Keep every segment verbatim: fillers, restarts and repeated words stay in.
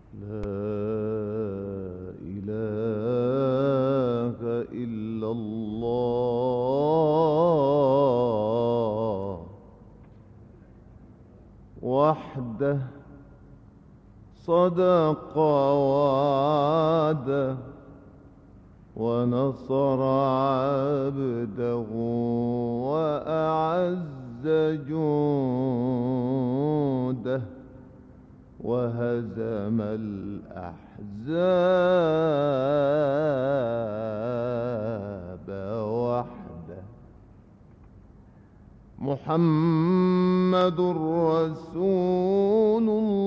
إله إلا الله وحده صدق وعده ونصر عبده وأعز جنده وهزم الأحزاب وحده. محمد رسول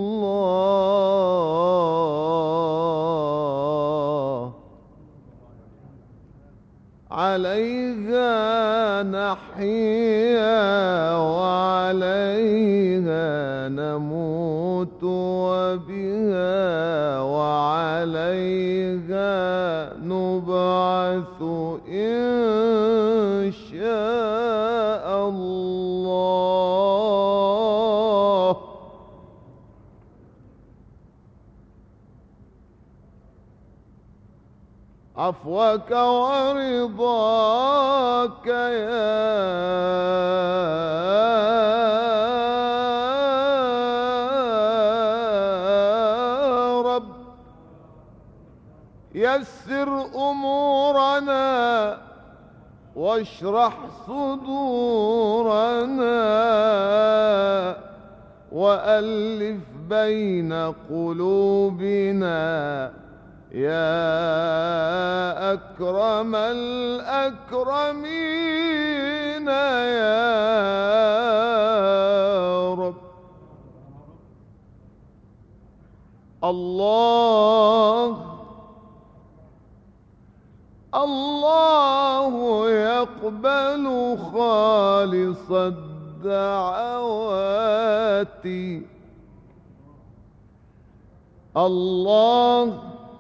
الله عليها نحيا وعليها نموت وبها وعليها نبعث إن شاء الله. عفوك ورضاك يا رب يسر أمورنا واشرح صدورنا وألف بين قلوبنا يا أكرم الأكرمين يا رب. الله الله يقبل خالص الدعوات. الله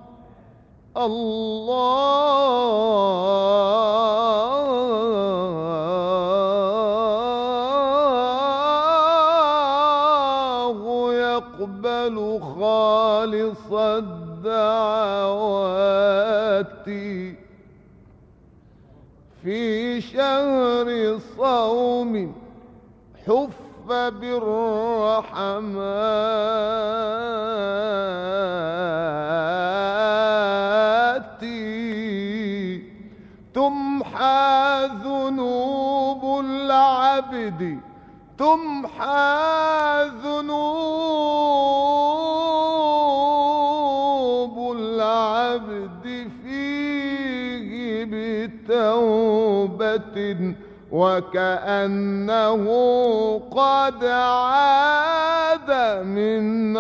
الله يقبل خالص الدعوات في شهر صوم حف بالرحمات تمحى ذنوب العبد تمحى ذنوب العبد فيه بتوبة وكأنه قد عاد من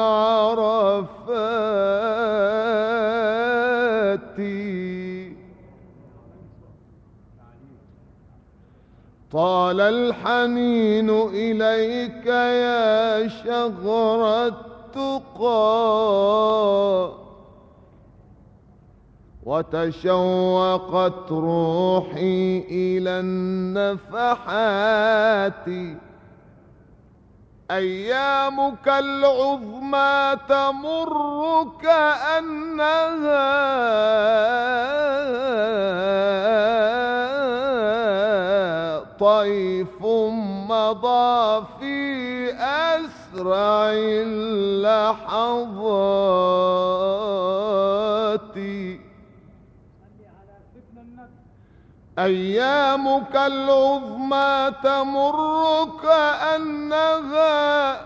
عرفات. طال الحنين إليك يا شغر التقى وتشوقت روحي إلى النفحات. أيامك العظمى تمر كأنها طيف مضى في أسرع اللحظات. أيامك العظمى تمر كأنها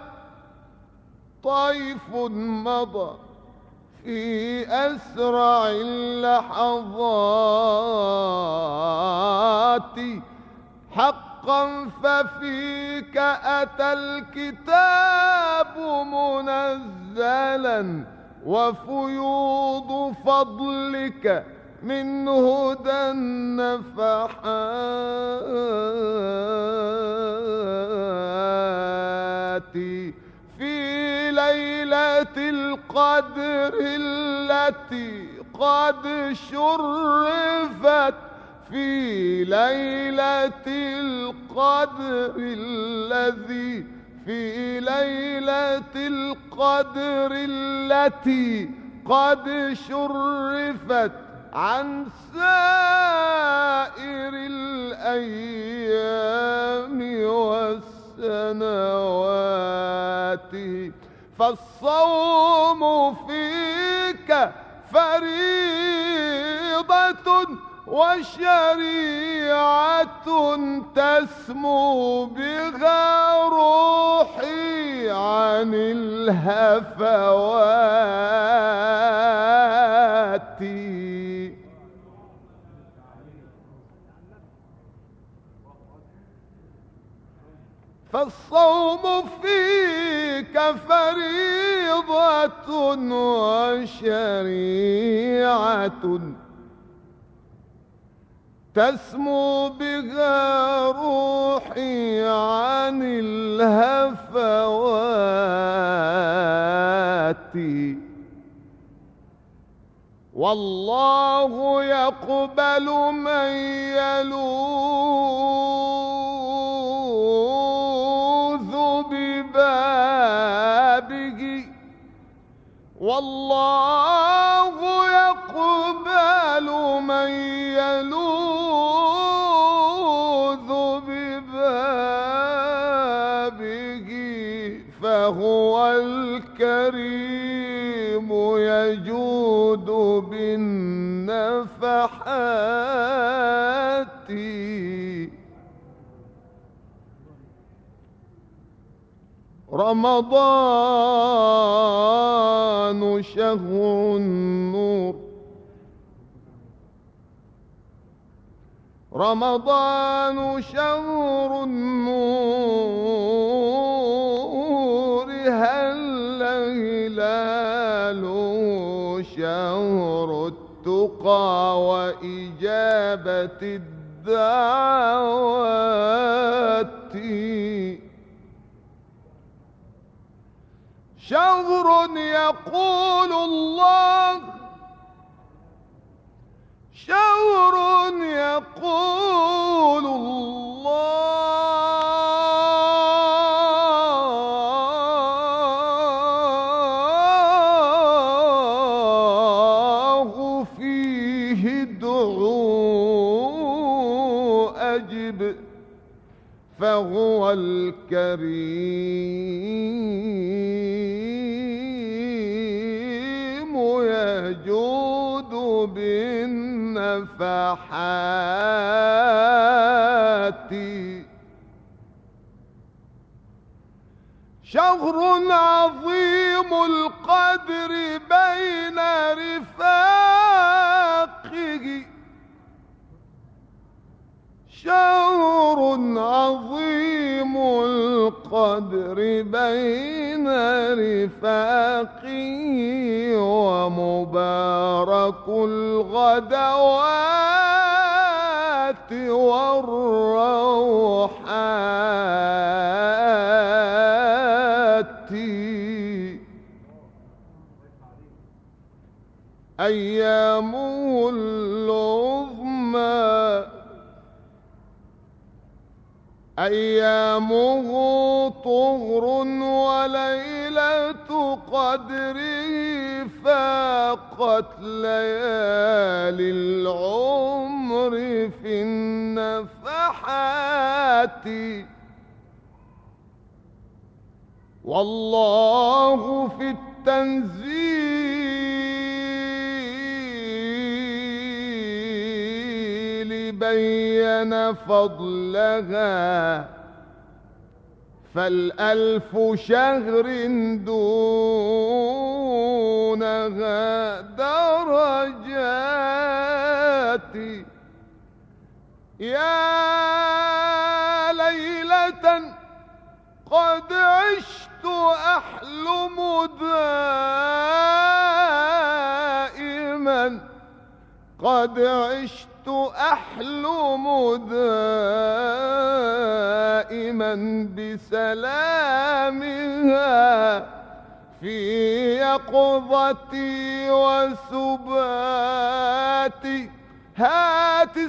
طيف مضى في أسرع اللحظات. حقا ففيك أتى الكتاب منزلا وفيوض فضلك من هدى النفحات. في ليلة القدر التي قد شرفت في ليلة القدر الذي في ليلة القدر التي قد شرفت عن سائر الأيام والسنوات. فالصوم فيك فريضة وشريعة تسمو بها روحي عن الهفوات. فالصوم فيك فريضة وشريعة تسمو بها روحي عن الهفوات. والله يقبل من يلوذ ببابه، والله يقبل من يلوذ ببابه، فهو الكريم يجود بالنفحات. رمضان شهر النور، رمضان شهر النور، هل هلاله شهر التقى وإجابة الدعوات. شهر يقول الله، شهر يقول الله فيه ادعوا أجب، فهو الكريم يجود بالنفحات. شهر عظيم القدر بين رفاقه، شهر عظيم القدر بين رفاقه، ومبارك الغدوات والروحات. أيامه العظمى، أيامه طهر وليلة قدره فاقت ليالي العمر في النفحات. والله في التنزيل بين فضلها، فالألف شهر دونها درجات. يا ليلة قد عشت أحلم دائما، قد عشت أحلم دائما بسلامها في يقظتي وسباتي. هات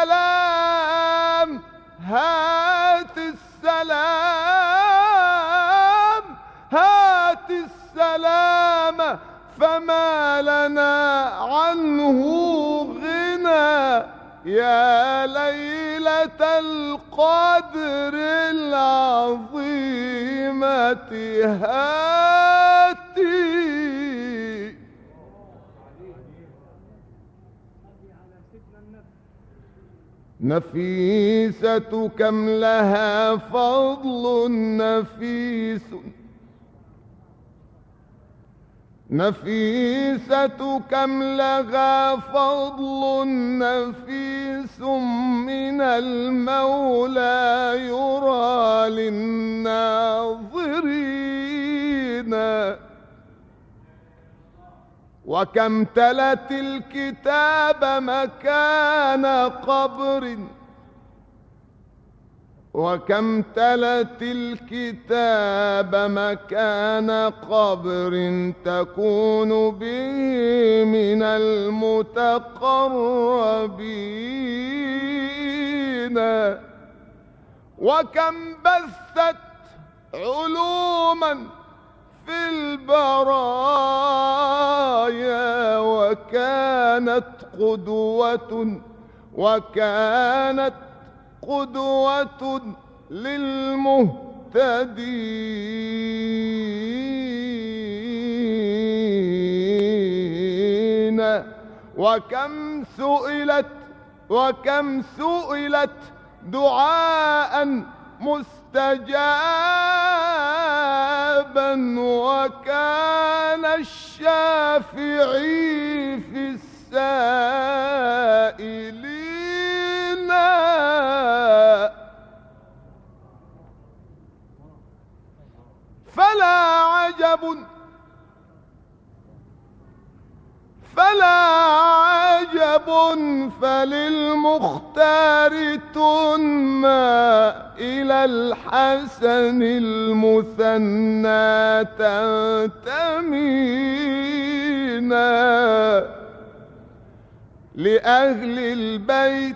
السلام، هات السلام هات السلام فما لنا عنه غنى يا ليلة القدر العظيمة هاتي. نفيسة كم لها فضل نفيس، نفيسة كم لها فضل نفيس من المولى يرى للناظرين. وكم تلت الكتاب مكان قبر، وكم تلت الكتاب مكان قبر تكون به من المتقربين. وكم بثت علوما في البرايا وكانت قدوة، وكانت قدوة للمهتدين. وكم سئلت وكم سئلت دعاء مستجابا وكان الشافعي في السائلين. فلا عجب فلا عجب فللمختار تنمى إلى الحسن المثنى تنتمينا. لأهل البيت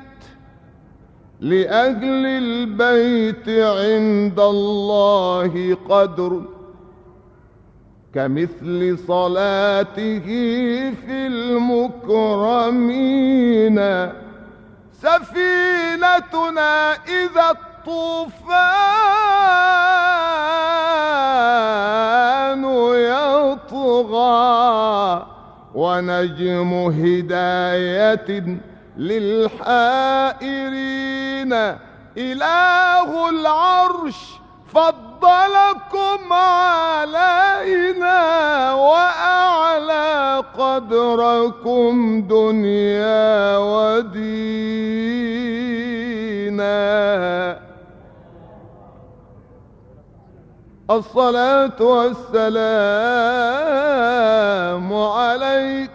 لأهل البيت عند الله قدر كمثل صلاته في المكرمين. سفينتنا إذا الطوفان يطغى ونجم هداية للحائرين. إله العرش فضلكم علينا وأعلى قدركم دنيا ودينا. الصلاة والسلام عليك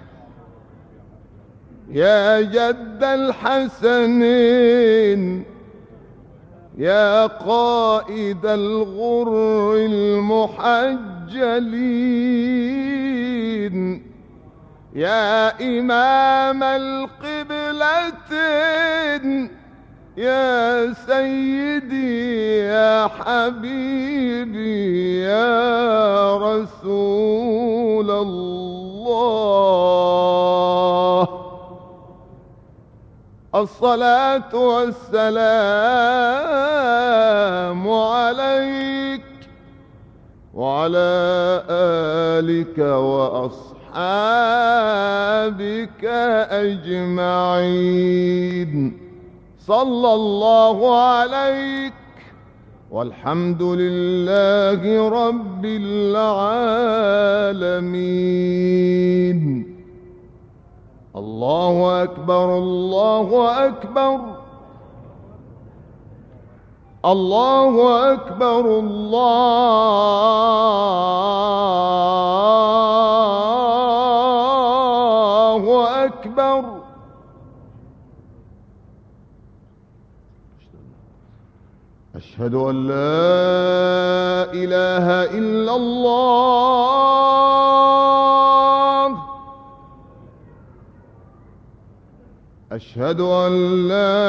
يا جد الحسنين، يا قائد الغر المحجلين، يا إمام القبلتين، يا سيدي يا حبيبي يا رسول الله. الصلاة والسلام عليك وعلى آلك وأصحابك أجمعين. صلى الله عليك والحمد لله رب العالمين. الله أكبر الله أكبر الله أكبر الله أكبر. أشهد أن لا إله إلا الله. أشهد أن لا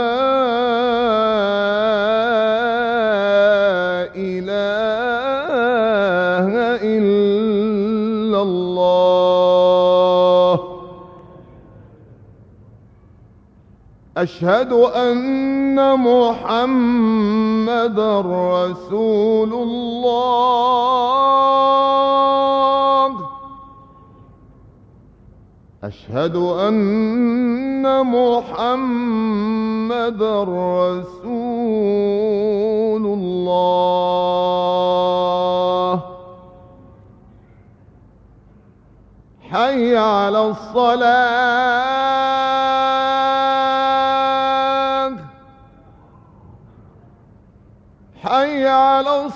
إله إلا الله. أشهد أن محمدًا رسول الله. أشهد أن محمدًا رسول الله. حي على الصلاة. حي على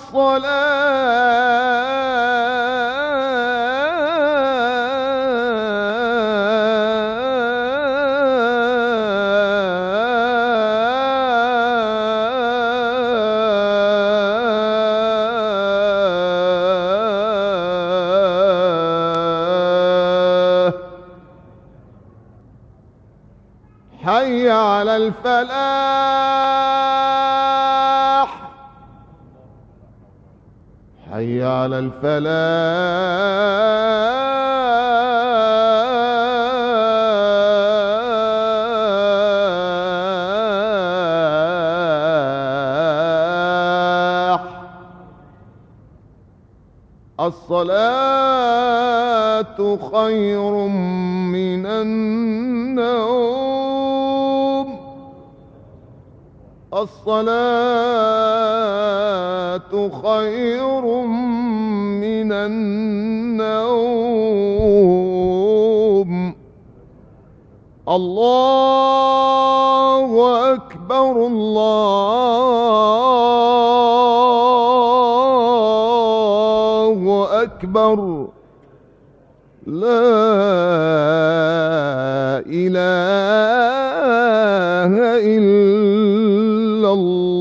الصلاة. حي على الفلاح. حي على الفلاح. الصلاة خير من النوم. الصلاة خير من النوم. الله أكبر. الله أكبر. لا إله إلا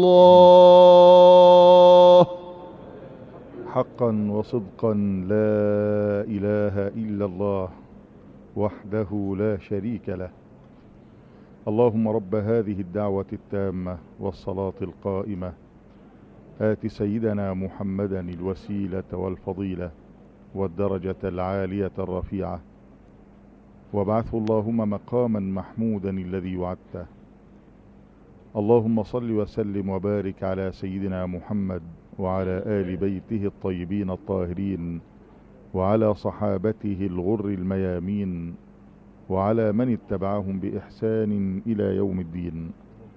الله. حقا وصدقا لا إله إلا الله وحده لا شريك له. اللهم رب هذه الدعوة التامة والصلاة القائمة آت سيدنا محمدا الوسيلة والفضيلة والدرجة العالية الرفيعة وابعثه اللهم مقاما محمودا الذي وعدته. اللهم صل وسلم وبارك على سيدنا محمد وعلى آل بيته الطيبين الطاهرين وعلى صحابته الغر الميامين وعلى من اتبعهم بإحسان إلى يوم الدين.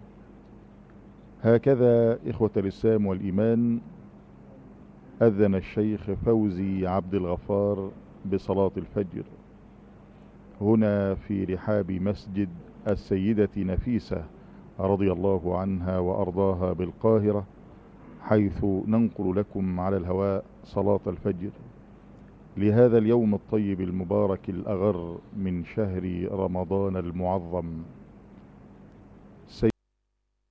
هكذا إخوة الإسلام والإيمان أذن الشيخ فوزي عبد الغفار بصلاة الفجر هنا في رحاب مسجد السيدة نفيسة رضي الله عنها وأرضاها بالقاهرة، حيث ننقل لكم على الهواء صلاة الفجر لهذا اليوم الطيب المبارك الأغر من شهر رمضان المعظم.